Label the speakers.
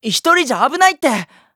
Speaker 1: 一人じゃ危ないって。